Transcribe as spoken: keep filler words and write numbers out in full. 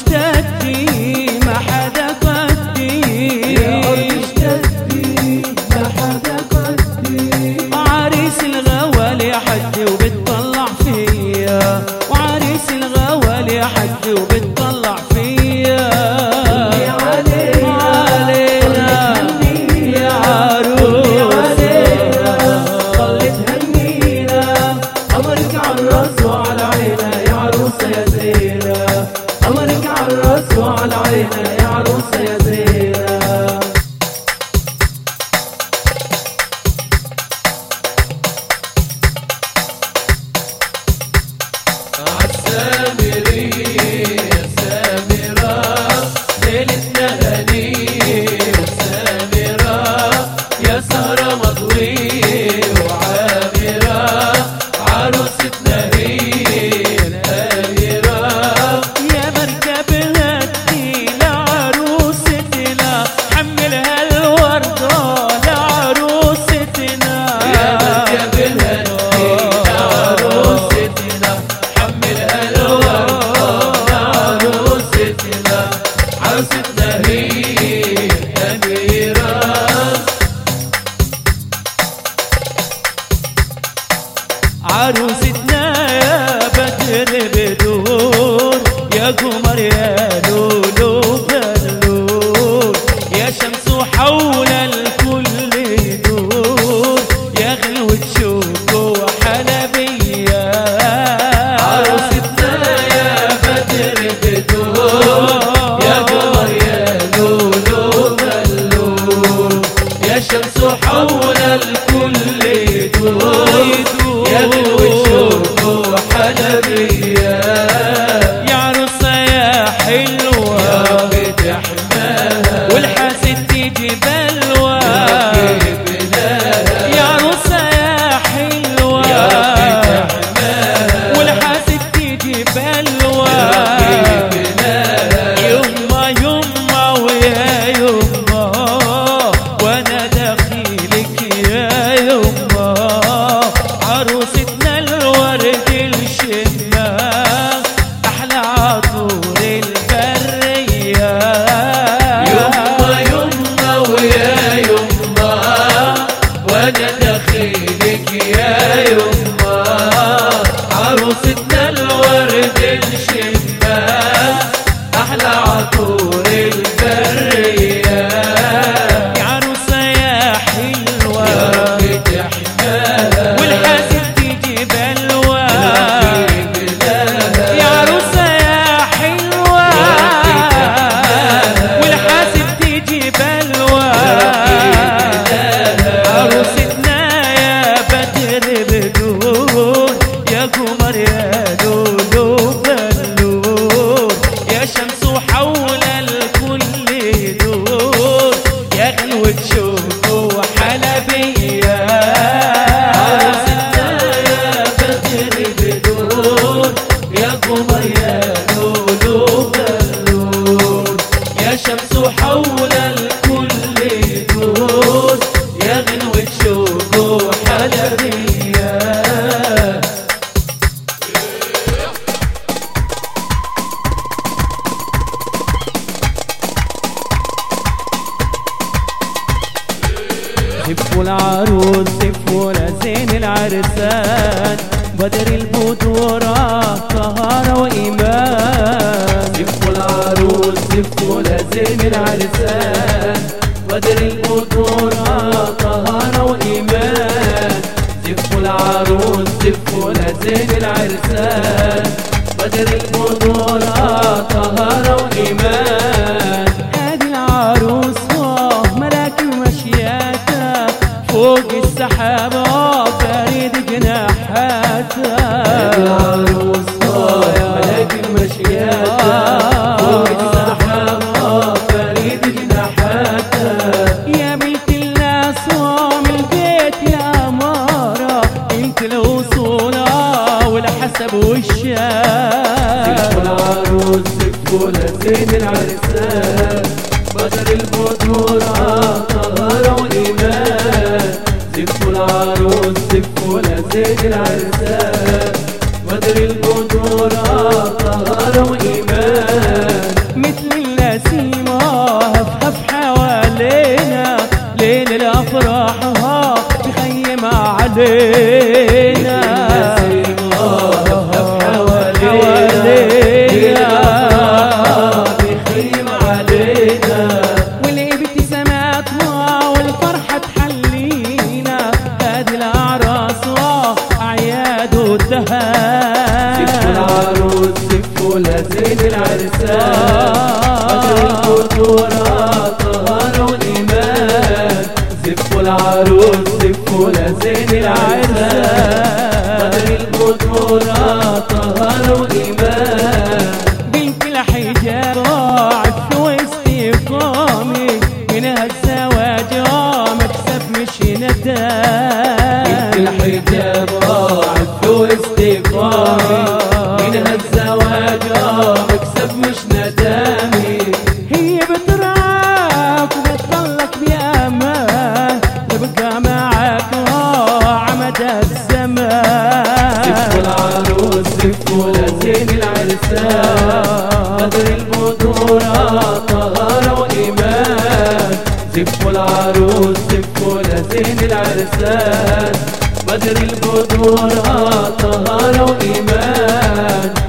اشتدي ما حدا قدي، يا أرض اشتدي ما حدا قدي. عريس الغوالي حدي وبتطلع فيا، وعريس الغوالي حدي وبتطلع فيا. علينا يا عروس ضلت هنينا، قمرك عالراس وعلى عينا يا عروسة يا زينة. قمرك عالراس وعلى عينا يا عروسة يا زينة. عالسامرية سامرة ليلتنا هنية وسامرة، يا سهرة مضوية وعامرة، عروستنا هي الآمرة. يا مركب هدي لعروستنا، حملها الوردة لعروستنا. يا مركب هدي لعروستنا، حملها الوردة لعروستنا، عروستنا هي الأميرة. عروستنا يا بدر بدور، يا قمر يا لولو بلور، يا شمس حول الكل دور، يا غلوة شوق وحلبية. عروستنا يا بدر بدور، يا قمر يا لولو بلور، يا شمس حول الكل دور، يا غلوة شوق وحلبية. يا عروسة يا حلوة يا رب تحماها والحاسد تيجي بلوى. يا عروسة يا حلوة يا رب تحماها والحاسد تيجي بلوى. يما يما ويا يما وانا دخيلك يا يما. عروستنا الورد الشمة احلى عطور البرية. يما يما ويا يما وانا دخيلك يا يما. عروستنا الورد الشمة احلى عطور البرية. يا عروسة يا حلوة يا رب تحماها والحاسد تيجي بلوى. يا عروسة يا حلوة والحاسد تيجي بلوى. عروستنا يا بدر بدور، يا قمر يا لولو بلور، يا شمس حول الكل دور، يا غلوة شوق وحلبية. عروستنا يا بدر بدور، يا قمر يا لولو بلور، يا شمس حول الكل دور، يا غنوة شوق وحلبية. زفوا العروس زفوا لزين العرسان، بدر البدور طهارة وإيمان. زفوا العروس زفوا لزين العرسان، بدر البدور طهارة وإيمان. زفوا العروس زفوا لزين العرسان، بدر البدور طهارة وإيمان. ادي العروس ملاك مشياتها فوق السحابة فريد جناحاتها. العروس ملاك مشياتها فوق السحابة فريد جناحاتها. يا بنت الناس من البيت الأمارة، انت الوصولة والحسب والشام. زفوا العروس زفوا لزين العرسان، بدر البدور طهارة وإيمان. زفوا العروس زفوا لزين العرسان، بدر البدور طهارة وإيمان. العرسان بدر البطولة طهارة وإيمان زفوا العروس زفوا لزين العرسان بدر البطولة طهارة وإيمان بنت الحجاب عف واستقامي منها الزواج مكسب مش ندام بنت الحجاب عف واستقامي منها الزواج مكسب مش ندامي هي بتراك وبتضلك بأمان تبقى معاك عمد الزمان زفوا العروس زفوا لزين العرسان بدر البطولة طهارة وإيمان زفوا العروس زفوا لزين العرسان بدر البطولة طهارة وإيمان